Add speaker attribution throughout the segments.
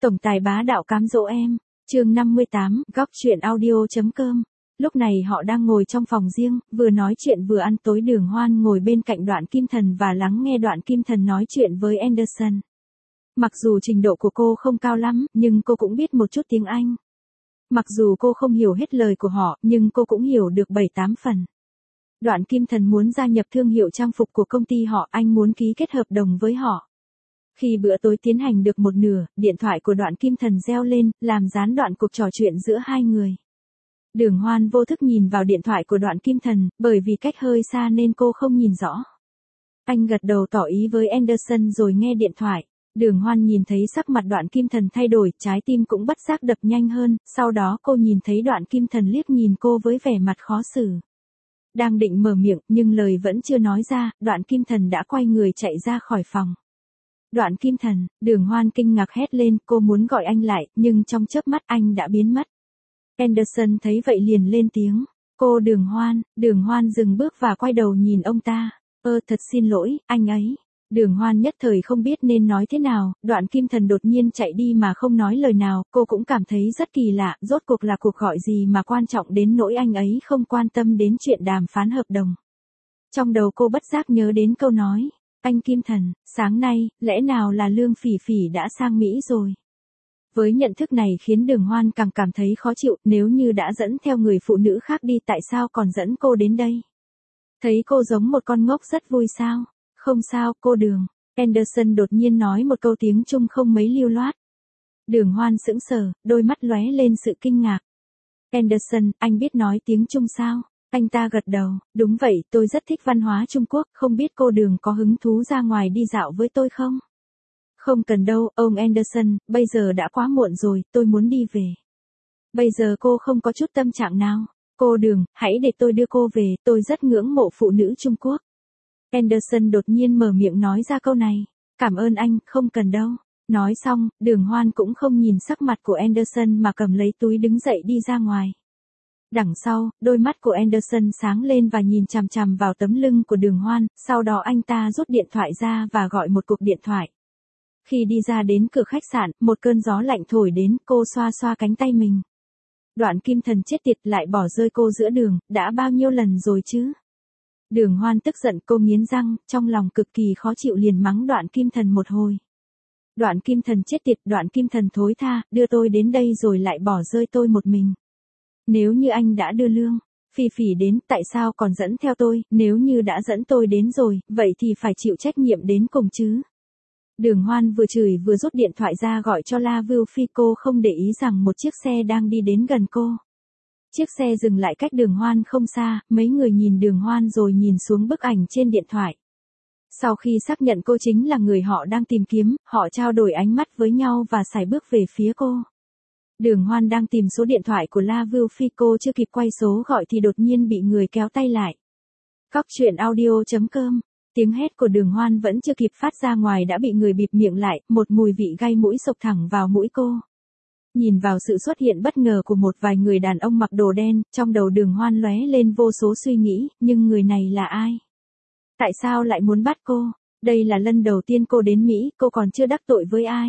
Speaker 1: Tổng tài bá đạo cám dỗ em, chương 58, góc chuyện audio.com. Lúc này họ đang ngồi trong phòng riêng, vừa nói chuyện vừa ăn tối. Đường Hoan ngồi bên cạnh Đoạn Kim Thần và lắng nghe Đoạn Kim Thần nói chuyện với Anderson. Mặc dù trình độ của cô không cao lắm, nhưng cô cũng biết một chút tiếng Anh. Mặc dù cô không hiểu hết lời của họ, nhưng cô cũng hiểu được 7-8 phần. Đoạn Kim Thần muốn gia nhập thương hiệu trang phục của công ty họ, anh muốn ký kết hợp đồng với họ. Khi bữa tối tiến hành được một nửa, điện thoại của Đoạn Kim Thần reo lên, làm gián đoạn cuộc trò chuyện giữa hai người. Đường Hoan vô thức nhìn vào điện thoại của Đoạn Kim Thần, bởi vì cách hơi xa nên cô không nhìn rõ. Anh gật đầu tỏ ý với Anderson rồi nghe điện thoại. Đường Hoan nhìn thấy sắc mặt Đoạn Kim Thần thay đổi, trái tim cũng bất giác đập nhanh hơn, sau đó cô nhìn thấy Đoạn Kim Thần liếc nhìn cô với vẻ mặt khó xử. Đang định mở miệng, nhưng lời vẫn chưa nói ra, Đoạn Kim Thần đã quay người chạy ra khỏi phòng. Đoạn Kim Thần, Đường Hoan kinh ngạc hét lên, cô muốn gọi anh lại, nhưng trong chớp mắt anh đã biến mất. Anderson thấy vậy liền lên tiếng, cô Đường Hoan dừng bước và quay đầu nhìn ông ta, thật xin lỗi, anh ấy. Đường Hoan nhất thời không biết nên nói thế nào, Đoạn Kim Thần đột nhiên chạy đi mà không nói lời nào, cô cũng cảm thấy rất kỳ lạ, rốt cuộc là cuộc gọi gì mà quan trọng đến nỗi anh ấy không quan tâm đến chuyện đàm phán hợp đồng. Trong đầu cô bất giác nhớ đến câu nói, anh Kim Thần, sáng nay, lẽ nào là Lương Phỉ Phỉ đã sang Mỹ rồi? Với nhận thức này khiến Đường Hoan càng cảm thấy khó chịu, nếu như đã dẫn theo người phụ nữ khác đi tại sao còn dẫn cô đến đây? Thấy cô giống một con ngốc rất vui sao? Không sao, cô Đường. Anderson đột nhiên nói một câu tiếng Trung không mấy lưu loát. Đường Hoan sững sờ, đôi mắt lóe lên sự kinh ngạc. Anderson, anh biết nói tiếng Trung sao? Anh ta gật đầu, đúng vậy, tôi rất thích văn hóa Trung Quốc, không biết cô Đường có hứng thú ra ngoài đi dạo với tôi không? Không cần đâu, ông Anderson, bây giờ đã quá muộn rồi, tôi muốn đi về. Bây giờ cô không có chút tâm trạng nào. Cô Đường, hãy để tôi đưa cô về, tôi rất ngưỡng mộ phụ nữ Trung Quốc. Anderson đột nhiên mở miệng nói ra câu này. Cảm ơn anh, không cần đâu. Nói xong, Đường Hoan cũng không nhìn sắc mặt của Anderson mà cầm lấy túi đứng dậy đi ra ngoài. Đằng sau, đôi mắt của Anderson sáng lên và nhìn chằm chằm vào tấm lưng của Đường Hoan, sau đó anh ta rút điện thoại ra và gọi một cuộc điện thoại. Khi đi ra đến cửa khách sạn, một cơn gió lạnh thổi đến, cô xoa xoa cánh tay mình. Đoạn Kim Thần chết tiệt lại bỏ rơi cô giữa đường, đã bao nhiêu lần rồi chứ? Đường Hoan tức giận, cô nghiến răng, trong lòng cực kỳ khó chịu liền mắng Đoạn Kim Thần một hồi. Đoạn Kim Thần chết tiệt, Đoạn Kim Thần thối tha, đưa tôi đến đây rồi lại bỏ rơi tôi một mình. Nếu như anh đã đưa Lương Phỉ Phỉ đến, tại sao còn dẫn theo tôi, nếu như đã dẫn tôi đến rồi, vậy thì phải chịu trách nhiệm đến cùng chứ. Đường Hoan vừa chửi vừa rút điện thoại ra gọi cho La Vưu Phi, cô không để ý rằng một chiếc xe đang đi đến gần cô. Chiếc xe dừng lại cách Đường Hoan không xa, mấy người nhìn Đường Hoan rồi nhìn xuống bức ảnh trên điện thoại. Sau khi xác nhận cô chính là người họ đang tìm kiếm, họ trao đổi ánh mắt với nhau và sải bước về phía cô. Đường Hoan đang tìm số điện thoại của La Vưu Phi, cô chưa kịp quay số gọi thì đột nhiên bị người kéo tay lại. Góc chuyện audio.com. Tiếng hét của Đường Hoan vẫn chưa kịp phát ra ngoài đã bị người bịt miệng lại, một mùi vị gai mũi xộc thẳng vào mũi cô. Nhìn vào sự xuất hiện bất ngờ của một vài người đàn ông mặc đồ đen, trong đầu Đường Hoan lóe lên vô số suy nghĩ, nhưng người này là ai? Tại sao lại muốn bắt cô? Đây là lần đầu tiên cô đến Mỹ, cô còn chưa đắc tội với ai.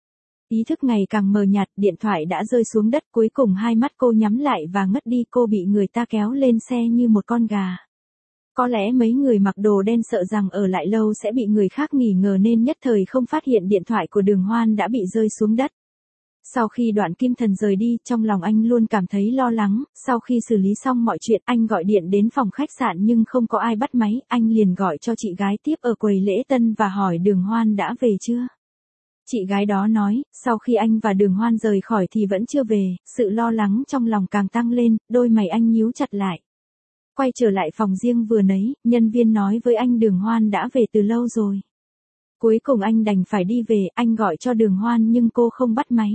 Speaker 1: Ý thức ngày càng mờ nhạt, điện thoại đã rơi xuống đất, cuối cùng hai mắt cô nhắm lại và ngất đi, cô bị người ta kéo lên xe như một con gà. Có lẽ mấy người mặc đồ đen sợ rằng ở lại lâu sẽ bị người khác nghi ngờ nên nhất thời không phát hiện điện thoại của Đường Hoan đã bị rơi xuống đất. Sau khi Đoạn Kim Thần rời đi, trong lòng anh luôn cảm thấy lo lắng, sau khi xử lý xong mọi chuyện, anh gọi điện đến phòng khách sạn nhưng không có ai bắt máy, anh liền gọi cho chị gái tiếp ở quầy lễ tân và hỏi Đường Hoan đã về chưa. Chị gái đó nói, sau khi anh và Đường Hoan rời khỏi thì vẫn chưa về, sự lo lắng trong lòng càng tăng lên, đôi mày anh nhíu chặt lại. Quay trở lại phòng riêng vừa nấy, nhân viên nói với anh Đường Hoan đã về từ lâu rồi. Cuối cùng anh đành phải đi về, anh gọi cho Đường Hoan nhưng cô không bắt máy.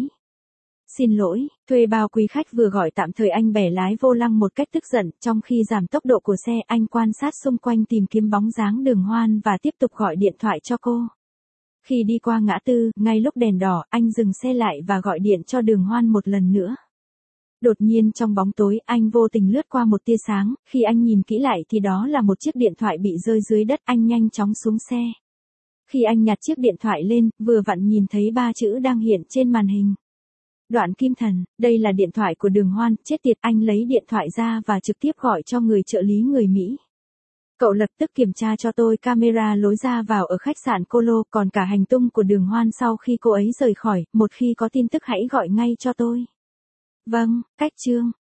Speaker 1: Xin lỗi, thuê bao quý khách vừa gọi tạm thời, anh bẻ lái vô lăng một cách tức giận, trong khi giảm tốc độ của xe anh quan sát xung quanh tìm kiếm bóng dáng Đường Hoan và tiếp tục gọi điện thoại cho cô. Khi đi qua ngã tư, ngay lúc đèn đỏ, anh dừng xe lại và gọi điện cho Đường Hoan một lần nữa. Đột nhiên trong bóng tối, anh vô tình lướt qua một tia sáng, khi anh nhìn kỹ lại thì đó là một chiếc điện thoại bị rơi dưới đất, anh nhanh chóng xuống xe. Khi anh nhặt chiếc điện thoại lên, vừa vặn nhìn thấy 3 chữ đang hiện trên màn hình. Đoạn Kim Thần, đây là điện thoại của Đường Hoan, chết tiệt, anh lấy điện thoại ra và trực tiếp gọi cho người trợ lý người Mỹ. Cậu lập tức kiểm tra cho tôi camera lối ra vào ở khách sạn Colo, còn cả hành tung của Đường Hoan sau khi cô ấy rời khỏi, một khi có tin tức hãy gọi ngay cho tôi. Vâng, cách chương.